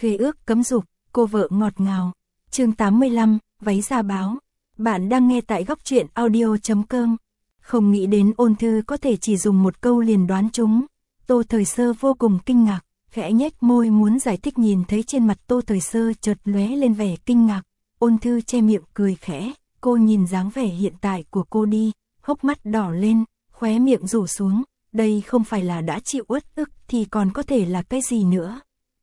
Khế ước cấm dục, cô vợ ngọt ngào. Chương 85, váy ra báo. Bạn đang nghe tại góc truyện audio.com. Không nghĩ đến Ôn Thư có thể chỉ dùng một câu liền đoán trúng. Tô Thời Sơ vô cùng kinh ngạc, khẽ nhếch môi muốn giải thích, nhìn thấy trên mặt Tô Thời Sơ chợt lóe lên vẻ kinh ngạc. Ôn Thư che miệng cười khẽ, cô nhìn dáng vẻ hiện tại của cô đi, hốc mắt đỏ lên, khóe miệng rủ xuống, đây không phải là đã chịu uất ức thì còn có thể là cái gì nữa.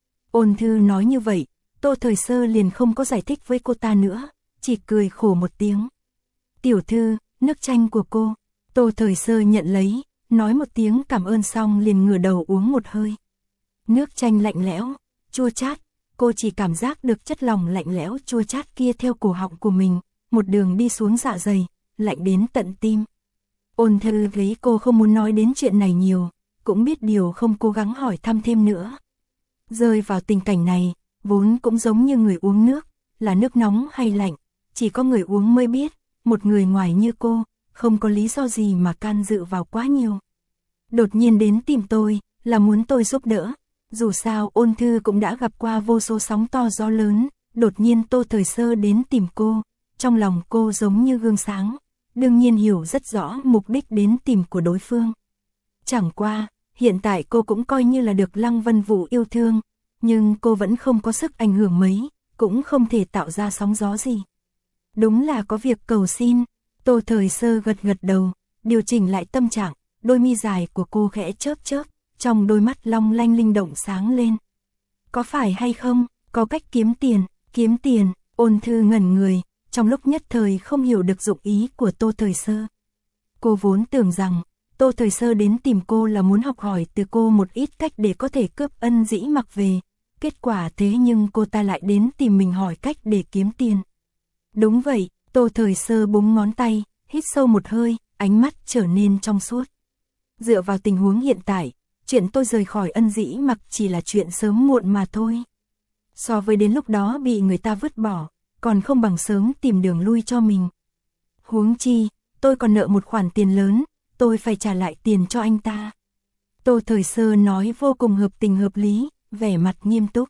Ôn Thư nói như vậy, Tô Thời Sơ liền không có giải thích với cô ta nữa, chỉ cười khổ một tiếng. Tiểu thư, nước chanh của cô. Tô Thời Sơ nhận lấy, nói một tiếng cảm ơn xong liền ngửa đầu uống một hơi. Nước chanh lạnh lẽo, chua chát, cô chỉ cảm giác được chất lỏng lạnh lẽo chua chát kia theo cổ họng của mình, một đường đi xuống dạ dày, lạnh đến tận tim. Ôn Thư thấy cô không muốn nói đến chuyện này nhiều, cũng biết điều không cố gắng hỏi thăm thêm nữa. Rơi vào tình cảnh này, vốn cũng giống như người uống nước, là nước nóng hay lạnh, chỉ có người uống mới biết, một người ngoài như cô, không có lý do gì mà can dự vào quá nhiều. Đột nhiên đến tìm tôi, là muốn tôi giúp đỡ, dù sao Ôn Thư cũng đã gặp qua vô số sóng to gió lớn, đột nhiên Tô Thời Sơ đến tìm cô, trong lòng cô giống như gương sáng, đương nhiên hiểu rất rõ mục đích đến tìm của đối phương. Chẳng qua, hiện tại cô cũng coi như là được Lăng Vân Vũ yêu thương, nhưng cô vẫn không có sức ảnh hưởng mấy, cũng không thể tạo ra sóng gió gì. Đúng là có việc cầu xin. Tô Thời Sơ gật gật đầu, điều chỉnh lại tâm trạng, đôi mi dài của cô khẽ chớp chớp, trong đôi mắt long lanh linh động sáng lên. Có phải hay không, có cách kiếm tiền, Ôn Thư ngẩn người, trong lúc nhất thời không hiểu được dụng ý của Tô Thời Sơ. Cô vốn tưởng rằng, Tô Thời Sơ đến tìm cô là muốn học hỏi từ cô một ít cách để có thể cướp ân dĩ mặc về, kết quả thế nhưng cô ta lại đến tìm mình hỏi cách để kiếm tiền. Đúng vậy, Tô Thời Sơ búng ngón tay, hít sâu một hơi, ánh mắt trở nên trong suốt. Dựa vào tình huống hiện tại, chuyện tôi rời khỏi ân dĩ mặc chỉ là chuyện sớm muộn mà thôi. So với đến lúc đó bị người ta vứt bỏ, còn không bằng sớm tìm đường lui cho mình. Huống chi, tôi còn nợ một khoản tiền lớn, tôi phải trả lại tiền cho anh ta. Tô Thời Sơ nói vô cùng hợp tình hợp lý, vẻ mặt nghiêm túc.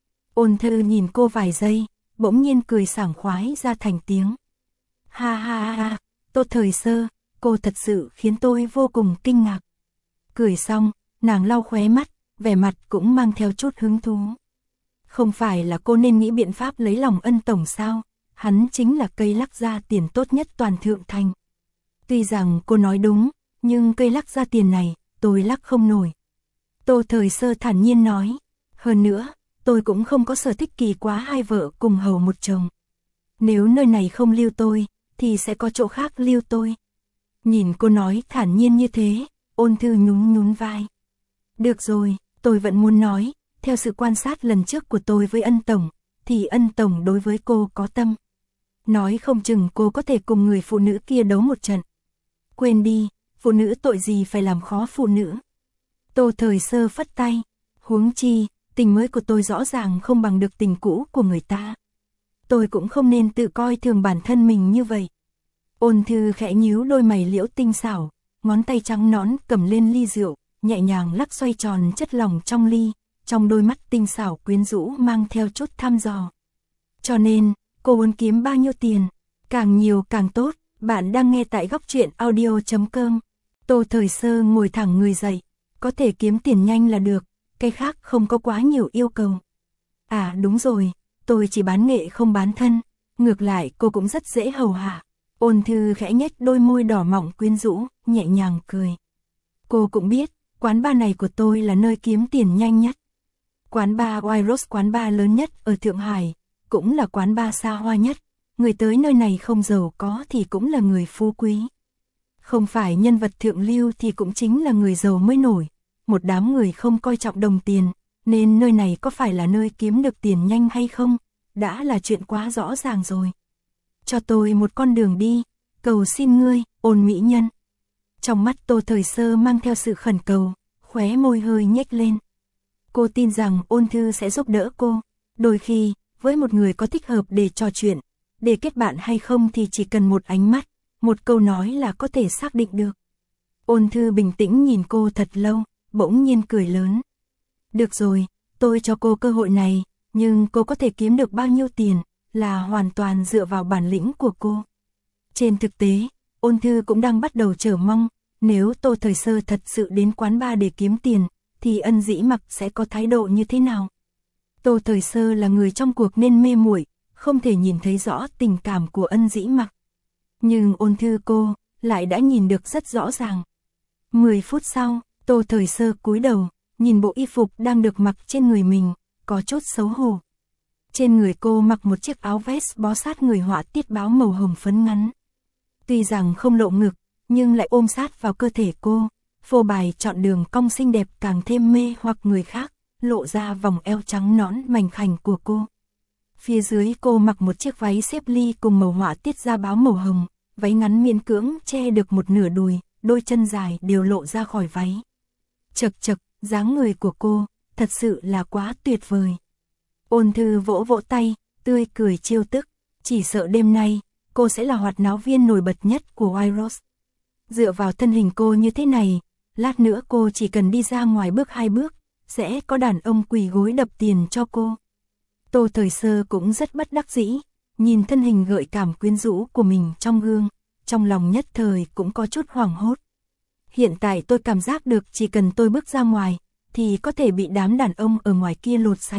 Ôn Thư nhìn cô vài giây, bỗng nhiên cười sảng khoái ra thành tiếng. Ha ha ha ha, Tô Thời Sơ, cô thật sự khiến tôi vô cùng kinh ngạc. Cười xong, nàng lau khóe mắt, vẻ mặt cũng mang theo chút hứng thú. Không phải là cô nên nghĩ biện pháp lấy lòng Ân tổng sao, hắn chính là cây lắc ra tiền tốt nhất toàn Thượng Thành. Tuy rằng cô nói đúng, nhưng cây lắc ra tiền này, tôi lắc không nổi. Tô Thời Sơ thản nhiên nói, hơn nữa, tôi cũng không có sở thích kỳ quá hai vợ cùng hầu một chồng. Nếu nơi này không lưu tôi, thì sẽ có chỗ khác lưu tôi. Nhìn cô nói thản nhiên như thế, Ôn Thư nhún nhún vai. Được rồi, tôi vẫn muốn nói, theo sự quan sát lần trước của tôi với Ân tổng, thì Ân tổng đối với cô có tâm. Nói không chừng cô có thể cùng người phụ nữ kia đấu một trận. Quên đi, phụ nữ tội gì phải làm khó phụ nữ. Tô Thời Sơ phất tay, huống chi, tình mới của tôi rõ ràng không bằng được tình cũ của người ta. Tôi cũng không nên tự coi thường bản thân mình như vậy. Ôn Thư khẽ nhíu đôi mày liễu tinh xảo, ngón tay trắng nõn cầm lên ly rượu, nhẹ nhàng lắc xoay tròn chất lỏng trong ly, trong đôi mắt tinh xảo quyến rũ mang theo chút thăm dò. Cho nên, cô muốn kiếm bao nhiêu tiền, càng nhiều càng tốt. Bạn đang nghe tại góc truyện audio.com. Tô Thời Sơ ngồi thẳng người dậy, có thể kiếm tiền nhanh là được, cái khác không có quá nhiều yêu cầu. À đúng rồi, tôi chỉ bán nghệ không bán thân, ngược lại cô cũng rất dễ hầu hạ. Ôn Thư khẽ nhếch đôi môi đỏ mọng quyến rũ, nhẹ nhàng cười. Cô cũng biết, quán bar này của tôi là nơi kiếm tiền nhanh nhất. Quán bar White Rose, quán bar lớn nhất ở Thượng Hải, cũng là quán bar xa hoa nhất. Người tới nơi này không giàu có thì cũng là người phú quý. Không phải nhân vật thượng lưu thì cũng chính là người giàu mới nổi. Một đám người không coi trọng đồng tiền, nên nơi này có phải là nơi kiếm được tiền nhanh hay không, đã là chuyện quá rõ ràng rồi. Cho tôi một con đường đi, cầu xin ngươi, Ôn mỹ nhân. Trong mắt Tô Thời Sơ mang theo sự khẩn cầu, khóe môi hơi nhếch lên. Cô tin rằng Ôn Thư sẽ giúp đỡ cô. Đôi khi, với một người có thích hợp để trò chuyện, để kết bạn hay không thì chỉ cần một ánh mắt, một câu nói là có thể xác định được. Ôn Thư bình tĩnh nhìn cô thật lâu, bỗng nhiên cười lớn. Được rồi, tôi cho cô cơ hội này, nhưng cô có thể kiếm được bao nhiêu tiền là hoàn toàn dựa vào bản lĩnh của cô. Trên thực tế, Ôn Thư cũng đang bắt đầu chờ mong, nếu Tô Thời Sơ thật sự đến quán bar để kiếm tiền, thì Ân Dĩ Mặc sẽ có thái độ như thế nào. Tô Thời Sơ là người trong cuộc nên mê muội, không thể nhìn thấy rõ tình cảm của Ân Dĩ Mặc. Nhưng Ôn Thư cô lại đã nhìn được rất rõ ràng. 10 phút sau, Tô Thời Sơ cúi đầu, nhìn bộ y phục đang được mặc trên người mình, có chút xấu hổ. Trên người cô mặc một chiếc áo vest bó sát người họa tiết báo màu hồng phấn ngắn. Tuy rằng không lộ ngực, nhưng lại ôm sát vào cơ thể cô, phô bày chọn đường cong xinh đẹp càng thêm mê hoặc người khác, lộ ra vòng eo trắng nõn mảnh khảnh của cô. Phía dưới cô mặc một chiếc váy xếp ly cùng màu họa tiết da báo màu hồng, váy ngắn miễn cưỡng che được một nửa đùi, đôi chân dài đều lộ ra khỏi váy. Chật chật, dáng người của cô, thật sự là quá tuyệt vời. Ôn Thư vỗ vỗ tay, tươi cười trêu tức, chỉ sợ đêm nay, cô sẽ là hoạt náo viên nổi bật nhất của White Rose. Dựa vào thân hình cô như thế này, lát nữa cô chỉ cần đi ra ngoài bước 2 bước, sẽ có đàn ông quỳ gối đập tiền cho cô. Tô Thời Sơ cũng rất bất đắc dĩ, nhìn thân hình gợi cảm quyến rũ của mình trong gương, trong lòng nhất thời cũng có chút hoảng hốt. Hiện tại tôi cảm giác được chỉ cần tôi bước ra ngoài, thì có thể bị đám đàn ông ở ngoài kia lột sạch.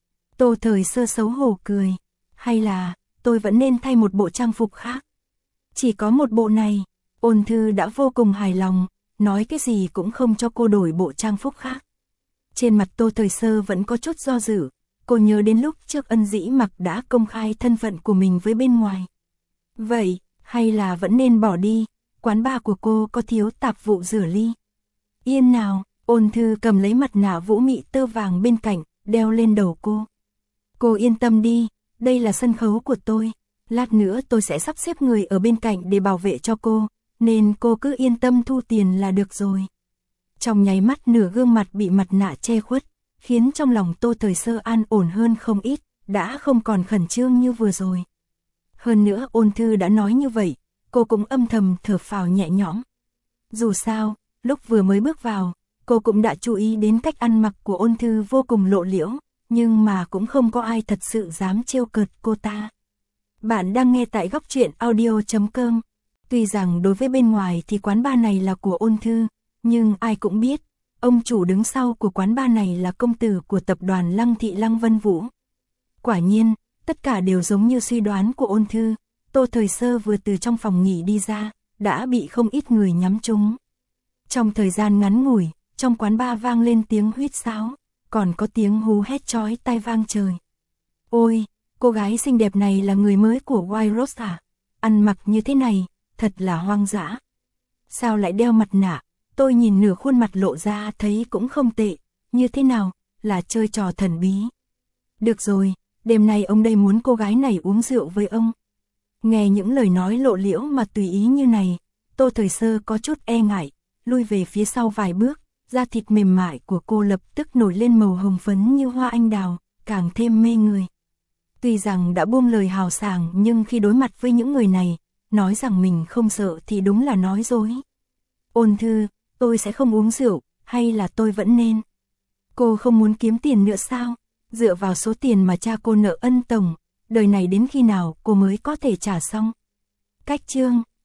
Tô Thời Sơ xấu hổ cười, hay là tôi vẫn nên thay một bộ trang phục khác. Chỉ có một bộ này, Ôn Thư đã vô cùng hài lòng, nói cái gì cũng không cho cô đổi bộ trang phục khác. Trên mặt Tô Thời Sơ vẫn có chút do dự, cô nhớ đến lúc trước Ân Dĩ Mặc đã công khai thân phận của mình với bên ngoài. Vậy, hay là vẫn nên bỏ đi, quán bar của cô có thiếu tạp vụ rửa ly. Yên nào, Ôn Thư cầm lấy mặt nạ vũ mị tơ vàng bên cạnh, đeo lên đầu cô. Cô yên tâm đi, đây là sân khấu của tôi, lát nữa tôi sẽ sắp xếp người ở bên cạnh để bảo vệ cho cô, nên cô cứ yên tâm thu tiền là được rồi. Trong nháy mắt nửa gương mặt bị mặt nạ che khuất, khiến trong lòng Tô Thời Sơ an ổn hơn không ít, đã không còn khẩn trương như vừa rồi. Hơn nữa Ôn Thư đã nói như vậy, cô cũng âm thầm thở phào nhẹ nhõm. Dù sao, lúc vừa mới bước vào, cô cũng đã chú ý đến cách ăn mặc của Ôn Thư vô cùng lộ liễu, nhưng mà cũng không có ai thật sự dám trêu cợt cô ta. Bạn đang nghe tại góc truyện audio.com. Tuy rằng đối với bên ngoài thì quán bar này là của Ôn Thư, nhưng ai cũng biết, ông chủ đứng sau của quán bar này là công tử của tập đoàn Lăng Thị Lăng Vân Vũ. Quả nhiên, tất cả đều giống như suy đoán của Ôn Thư, Tô Thời Sơ vừa từ trong phòng nghỉ đi ra, đã bị không ít người nhắm trúng. Trong thời gian ngắn ngủi, trong quán bar vang lên tiếng huýt sáo, còn có tiếng hú hét chói tai vang trời. Ôi, cô gái xinh đẹp này là người mới của White Rose à? Ăn mặc như thế này, thật là hoang dã. Sao lại đeo mặt nạ? Tôi nhìn nửa khuôn mặt lộ ra thấy cũng không tệ, như thế nào, là chơi trò thần bí. Được rồi, đêm nay ông đây muốn cô gái này uống rượu với ông. Nghe những lời nói lộ liễu mà tùy ý như này, Tô Thời Sơ có chút e ngại, lui về phía sau vài bước, da thịt mềm mại của cô lập tức nổi lên màu hồng phấn như hoa anh đào, càng thêm mê người. Tuy rằng đã buông lời hào sảng nhưng khi đối mặt với những người này, nói rằng mình không sợ thì đúng là nói dối. Ôn Thư, tôi sẽ không uống rượu, hay là tôi vẫn nên? Cô không muốn kiếm tiền nữa sao? Dựa vào số tiền mà cha cô nợ ân tổng, đời này đến khi nào cô mới có thể trả xong? Cách chương